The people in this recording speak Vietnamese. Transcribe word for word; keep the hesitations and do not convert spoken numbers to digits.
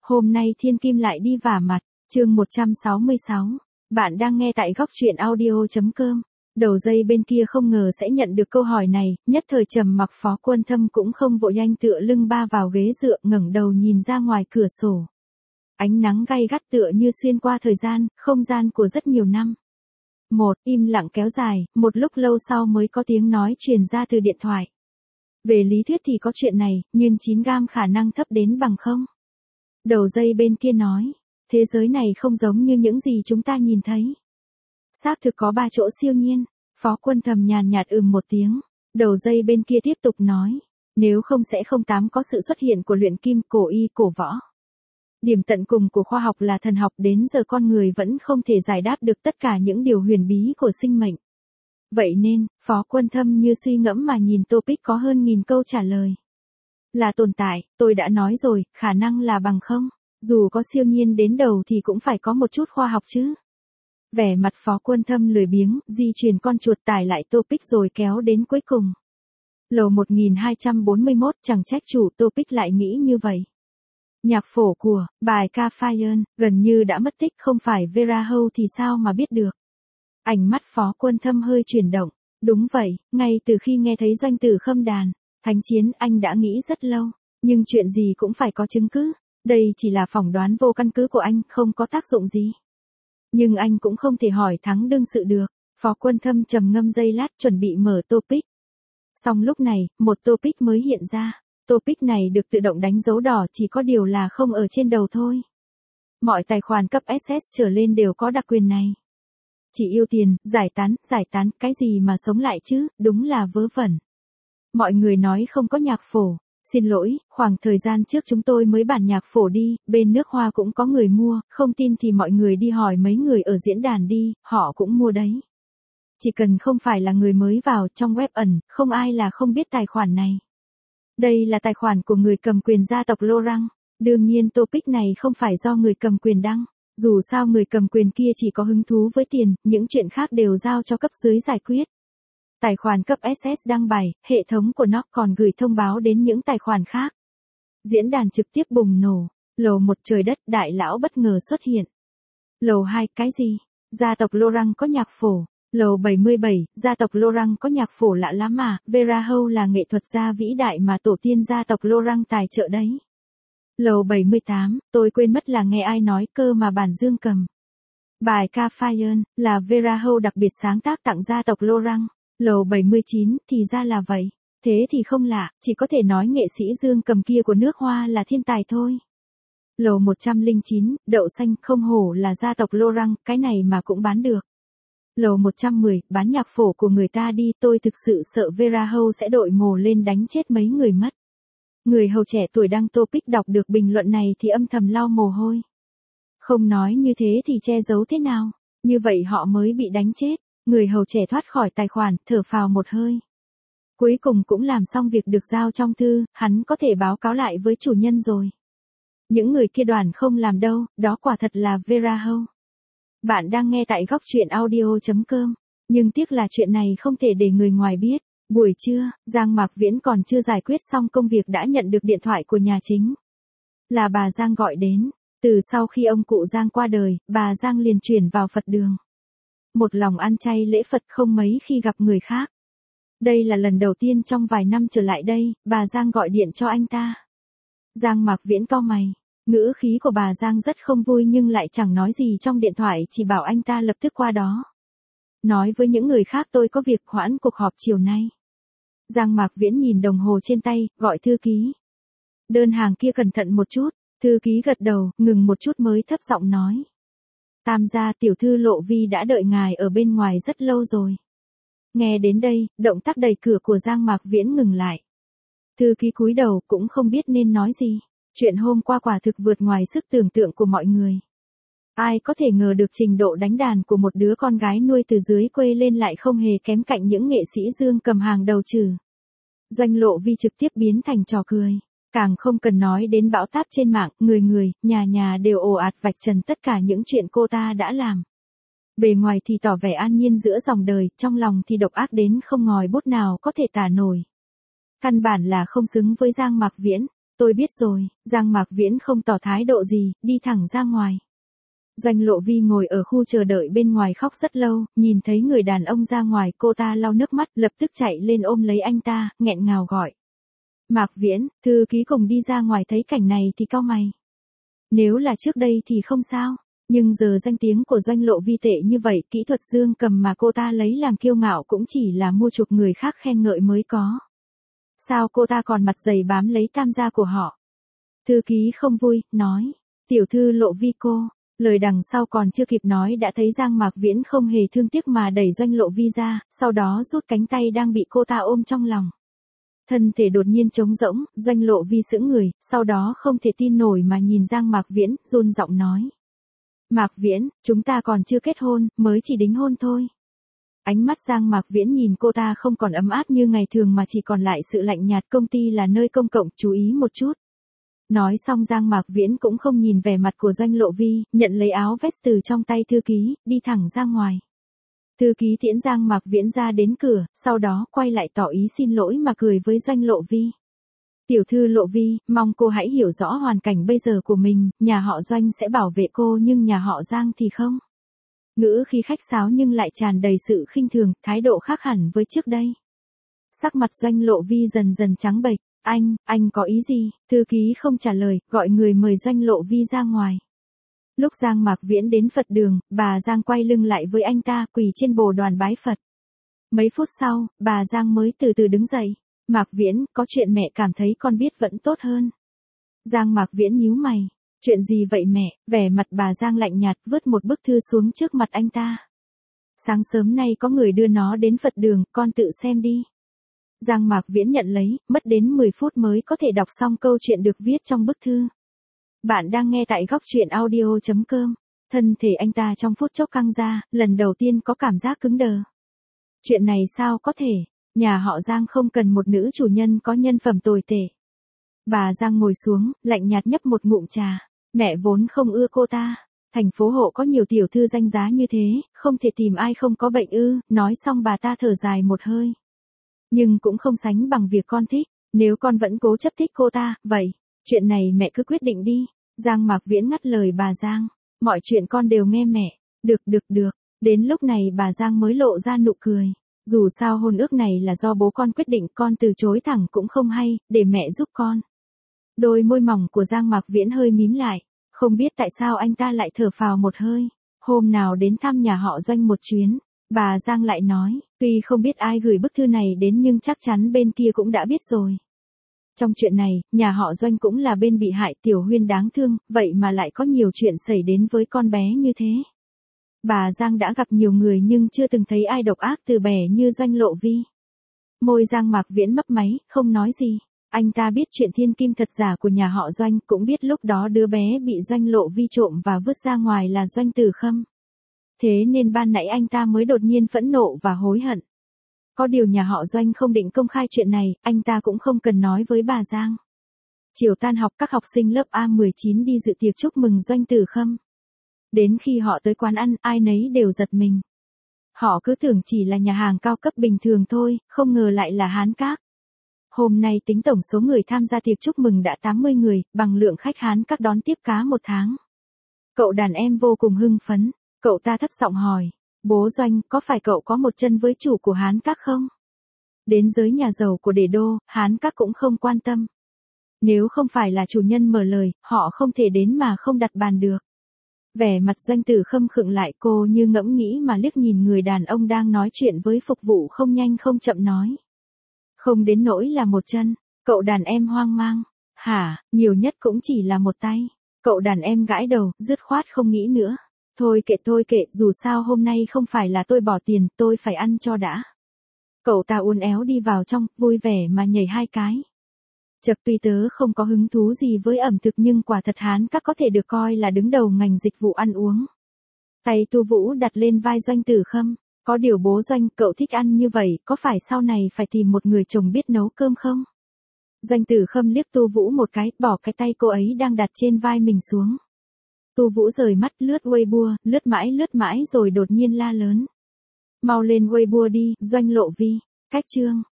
Hôm nay Thiên Kim lại đi vả mặt, chương một trăm sáu mươi sáu. Bạn đang nghe tại góc truyện audio.com. Đầu dây bên kia không ngờ sẽ nhận được câu hỏi này, nhất thời trầm mặc. Phó Quân Thâm cũng không vội nhanh tựa lưng ba vào ghế dựa, ngẩng đầu nhìn ra ngoài cửa sổ. Ánh nắng gay gắt tựa như xuyên qua thời gian, không gian của rất nhiều năm. Một, im lặng kéo dài, một lúc lâu sau mới có tiếng nói truyền ra từ điện thoại. Về lý thuyết thì có chuyện này, nhưng chín gam khả năng thấp đến bằng không. Đầu dây bên kia nói, thế giới này không giống như những gì chúng ta nhìn thấy. Xác thực có ba chỗ siêu nhiên. Phó Quân Thâm nhàn nhạt ừm một tiếng. Đầu dây bên kia tiếp tục nói, nếu không sẽ không tám có sự xuất hiện của luyện kim, cổ y, cổ võ. Điểm tận cùng của khoa học là thần học, đến giờ con người vẫn không thể giải đáp được tất cả những điều huyền bí của sinh mệnh. Vậy nên, Phó Quân Thâm như suy ngẫm mà nhìn topic có hơn nghìn câu trả lời. Là tồn tại, tôi đã nói rồi, khả năng là bằng không. Dù có siêu nhiên đến đầu thì cũng phải có một chút khoa học chứ. Vẻ mặt Phó Quân Thâm lười biếng, di chuyển con chuột tải lại topic rồi kéo đến cuối cùng. Lầu một nghìn hai trăm bốn mươi mốt, chẳng trách chủ topic lại nghĩ như vậy. Nhạc phổ của, bài ca Fire, gần như đã mất tích, không phải Vera Hâu thì sao mà biết được. Ánh mắt Phó Quân Thâm hơi chuyển động. Đúng vậy, ngay từ khi nghe thấy doanh tử khâm đàn, thánh chiến anh đã nghĩ rất lâu, nhưng chuyện gì cũng phải có chứng cứ. Đây chỉ là phỏng đoán vô căn cứ của anh, không có tác dụng gì. Nhưng anh cũng không thể hỏi thắng đương sự được. Phó Quân Thâm trầm ngâm giây lát chuẩn bị mở topic. Xong lúc này, một topic mới hiện ra. Topic này được tự động đánh dấu đỏ, chỉ có điều là không ở trên đầu thôi. Mọi tài khoản cấp ét ét trở lên đều có đặc quyền này. Chỉ yêu tiền, giải tán, giải tán, cái gì mà sống lại chứ, đúng là vớ vẩn. Mọi người nói không có nhạc phổ. Xin lỗi, khoảng thời gian trước chúng tôi mới bản nhạc phổ đi, bên nước Hoa cũng có người mua, không tin thì mọi người đi hỏi mấy người ở diễn đàn đi, họ cũng mua đấy. Chỉ cần không phải là người mới vào trong web ẩn, không ai là không biết tài khoản này. Đây là tài khoản của người cầm quyền gia tộc Lorang. Đương nhiên topic này không phải do người cầm quyền đăng. Dù sao người cầm quyền kia chỉ có hứng thú với tiền, những chuyện khác đều giao cho cấp dưới giải quyết. Tài khoản cấp ét ét đăng bài, hệ thống của nó còn gửi thông báo đến những tài khoản khác. Diễn đàn trực tiếp bùng nổ. Lầu một trời đất, đại lão bất ngờ xuất hiện. Lầu hai, cái gì? Gia tộc Lorang có nhạc phổ. Lầu bảy mươi bảy, gia tộc Lorang có nhạc phổ lạ lắm mà, Vera Hâu là nghệ thuật gia vĩ đại mà tổ tiên gia tộc Lorang tài trợ đấy. Lầu bảy mươi tám, tôi quên mất là nghe ai nói cơ mà bản dương cầm. Bài ca Fire là Vera Hâu đặc biệt sáng tác tặng gia tộc Lorang. Lầu bảy mươi chín, thì ra là vậy. Thế thì không lạ, chỉ có thể nói nghệ sĩ dương cầm kia của nước Hoa là thiên tài thôi. Lầu một trăm lẻ chín, đậu xanh, không hổ là gia tộc Lorang, cái này mà cũng bán được. Lầu một trăm mười, bán nhạc phổ của người ta đi, tôi thực sự sợ Vera Hâu sẽ đội mồ lên đánh chết mấy người mất. Người hầu trẻ tuổi đăng topic đọc được bình luận này thì âm thầm lau mồ hôi. Không nói như thế thì che giấu thế nào, như vậy họ mới bị đánh chết. Người hầu trẻ thoát khỏi tài khoản, thở phào một hơi. Cuối cùng cũng làm xong việc được giao trong thư, hắn có thể báo cáo lại với chủ nhân rồi. Những người kia đoàn không làm đâu, đó quả thật là Vera Hâu. Bạn đang nghe tại góc truyện audio.com, nhưng tiếc là chuyện này không thể để người ngoài biết. Buổi trưa, Giang Mạc Viễn còn chưa giải quyết xong công việc đã nhận được điện thoại của nhà chính. Là bà Giang gọi đến, từ sau khi ông cụ Giang qua đời, bà Giang liền chuyển vào Phật đường. Một lòng ăn chay lễ Phật không mấy khi gặp người khác. Đây là lần đầu tiên trong vài năm trở lại đây, bà Giang gọi điện cho anh ta. Giang Mạc Viễn cau mày, ngữ khí của bà Giang rất không vui nhưng lại chẳng nói gì trong điện thoại, chỉ bảo anh ta lập tức qua đó. Nói với những người khác tôi có việc, hoãn cuộc họp chiều nay. Giang Mạc Viễn nhìn đồng hồ trên tay, gọi thư ký. Đơn hàng kia cẩn thận một chút, thư ký gật đầu, ngừng một chút mới thấp giọng nói. Tam gia tiểu thư Lộ Vi đã đợi ngài ở bên ngoài rất lâu rồi. Nghe đến đây, động tác đẩy cửa của Giang Mạc Viễn ngừng lại. Thư ký cúi đầu cũng không biết nên nói gì. Chuyện hôm qua quả thực vượt ngoài sức tưởng tượng của mọi người. Ai có thể ngờ được trình độ đánh đàn của một đứa con gái nuôi từ dưới quê lên lại không hề kém cạnh những nghệ sĩ dương cầm hàng đầu trừ. Doanh Lộ Vi trực tiếp biến thành trò cười. Càng không cần nói đến bão táp trên mạng, người người, nhà nhà đều ồ ạt vạch trần tất cả những chuyện cô ta đã làm. Bề ngoài thì tỏ vẻ an nhiên giữa dòng đời, trong lòng thì độc ác đến không ngòi bút nào có thể tả nổi. Căn bản là không xứng với Giang Mạc Viễn. Tôi biết rồi, Giang Mạc Viễn không tỏ thái độ gì, đi thẳng ra ngoài. Doanh Lộ Vi ngồi ở khu chờ đợi bên ngoài khóc rất lâu, nhìn thấy người đàn ông ra ngoài, cô ta lau nước mắt, lập tức chạy lên ôm lấy anh ta, nghẹn ngào gọi. Mạc Viễn, thư ký cùng đi ra ngoài thấy cảnh này thì cau mày. Nếu là trước đây thì không sao, nhưng giờ danh tiếng của Doanh Lộ Vi tệ như vậy, kỹ thuật dương cầm mà cô ta lấy làm kiêu ngạo cũng chỉ là mua chuộc người khác khen ngợi mới có. Sao cô ta còn mặt dày bám lấy tam gia của họ? Thư ký không vui, nói, tiểu thư Lộ Vi cô. Lời đằng sau còn chưa kịp nói đã thấy Giang Mạc Viễn không hề thương tiếc mà đẩy Doanh Lộ Vi ra, sau đó rút cánh tay đang bị cô ta ôm trong lòng. Thân thể đột nhiên trống rỗng, Doanh Lộ Vi sững người, sau đó không thể tin nổi mà nhìn Giang Mạc Viễn, run giọng nói. Mạc Viễn, chúng ta còn chưa kết hôn, mới chỉ đính hôn thôi. Ánh mắt Giang Mạc Viễn nhìn cô ta không còn ấm áp như ngày thường mà chỉ còn lại sự lạnh nhạt. Công ty là nơi công cộng, chú ý một chút. Nói xong Giang Mạc Viễn cũng không nhìn vẻ mặt của Doanh Lộ Vi, nhận lấy áo vest từ trong tay thư ký, đi thẳng ra ngoài. Thư ký tiễn Giang Mạc Viễn ra đến cửa, sau đó quay lại tỏ ý xin lỗi mà cười với Doanh Lộ Vi. Tiểu thư Lộ Vi, mong cô hãy hiểu rõ hoàn cảnh bây giờ của mình, nhà họ Doanh sẽ bảo vệ cô nhưng nhà họ Giang thì không. Ngữ khí khách sáo nhưng lại tràn đầy sự khinh thường, thái độ khác hẳn với trước đây. Sắc mặt Doanh Lộ Vi dần dần trắng bệch. Anh, anh có ý gì? Thư ký không trả lời, gọi người mời Doanh Lộ Vi ra ngoài. Lúc Giang Mạc Viễn đến Phật đường, bà Giang quay lưng lại với anh ta, quỳ trên bồ đoàn bái Phật. Mấy phút sau, bà Giang mới từ từ đứng dậy. Mạc Viễn, có chuyện mẹ cảm thấy con biết vẫn tốt hơn. Giang Mạc Viễn nhíu mày. Chuyện gì vậy mẹ? Vẻ mặt bà Giang lạnh nhạt, vứt một bức thư xuống trước mặt anh ta. Sáng sớm nay có người đưa nó đến Phật đường, con tự xem đi. Giang Mạc Viễn nhận lấy, mất đến mười phút mới có thể đọc xong câu chuyện được viết trong bức thư. Bạn đang nghe tại góc truyện audio chấm com. Thân thể anh ta trong phút chốc căng ra, lần đầu tiên có cảm giác cứng đờ. Chuyện này sao có thể, nhà họ Giang không cần một nữ chủ nhân có nhân phẩm tồi tệ. Bà Giang ngồi xuống, lạnh nhạt nhấp một ngụm trà. Mẹ vốn không ưa cô ta. Thành phố Hộ có nhiều tiểu thư danh giá như thế, không thể tìm ai không có bệnh ư. Nói xong bà ta thở dài một hơi. Nhưng cũng không sánh bằng việc con thích, nếu con vẫn cố chấp thích cô ta, vậy, chuyện này mẹ cứ quyết định đi. Giang Mạc Viễn ngắt lời bà Giang, mọi chuyện con đều nghe mẹ, được được được, đến lúc này bà Giang mới lộ ra nụ cười. Dù sao hôn ước này là do bố con quyết định, con từ chối thẳng cũng không hay, để mẹ giúp con. Đôi môi mỏng của Giang Mạc Viễn hơi mím lại, không biết tại sao anh ta lại thở phào một hơi. Hôm nào đến thăm nhà họ Doanh một chuyến. Bà Giang lại nói, tuy không biết ai gửi bức thư này đến nhưng chắc chắn bên kia cũng đã biết rồi. Trong chuyện này, nhà họ Doanh cũng là bên bị hại, Tiểu Huyên đáng thương, vậy mà lại có nhiều chuyện xảy đến với con bé như thế. Bà Giang đã gặp nhiều người nhưng chưa từng thấy ai độc ác từ bè như Doanh Lộ Vi. Môi Giang Mạc Viễn mấp máy, không nói gì. Anh ta biết chuyện thiên kim thật giả của nhà họ Doanh, cũng biết lúc đó đứa bé bị Doanh Lộ Vi trộm và vứt ra ngoài là Doanh Tử Khâm. Thế nên ban nãy anh ta mới đột nhiên phẫn nộ và hối hận. Có điều nhà họ Doanh không định công khai chuyện này, anh ta cũng không cần nói với bà Giang. Chiều tan học các học sinh lớp A mười chín đi dự tiệc chúc mừng Doanh Tử Khâm. Đến khi họ tới quán ăn, ai nấy đều giật mình. Họ cứ tưởng chỉ là nhà hàng cao cấp bình thường thôi, không ngờ lại là Hán Các. Hôm nay tính tổng số người tham gia tiệc chúc mừng đã tám mươi người, bằng lượng khách Hán Các đón tiếp cá một tháng. Cậu đàn em vô cùng hưng phấn. Cậu ta thấp giọng hỏi, bố Doanh, có phải cậu có một chân với chủ của Hán Các không? Đến giới nhà giàu của Đế Đô, Hán Các cũng không quan tâm. Nếu không phải là chủ nhân mở lời, họ không thể đến mà không đặt bàn được. Vẻ mặt Doanh Tử Khâm khựng lại, cô như ngẫm nghĩ mà liếc nhìn người đàn ông đang nói chuyện với phục vụ không nhanh không chậm nói. Không đến nỗi là một chân, cậu đàn em hoang mang. Hả, nhiều nhất cũng chỉ là một tay. Cậu đàn em gãi đầu, dứt khoát không nghĩ nữa. Thôi kệ thôi kệ, dù sao hôm nay không phải là tôi bỏ tiền, tôi phải ăn cho đã. Cậu ta uốn éo đi vào trong, vui vẻ mà nhảy hai cái. Chật, tuy tớ không có hứng thú gì với ẩm thực nhưng quả thật Hán Các có thể được coi là đứng đầu ngành dịch vụ ăn uống. Tay Tu Vũ đặt lên vai Doanh Tử Khâm. Có điều bố Doanh, cậu thích ăn như vậy, có phải sau này phải tìm một người chồng biết nấu cơm không? Doanh Tử Khâm liếc Tu Vũ một cái, bỏ cái tay cô ấy đang đặt trên vai mình xuống. Tu Vũ rời mắt lướt Weibo, lướt mãi lướt mãi rồi đột nhiên la lớn. Mau lên Weibo đi, Doanh Lộ Vi. Cách chương.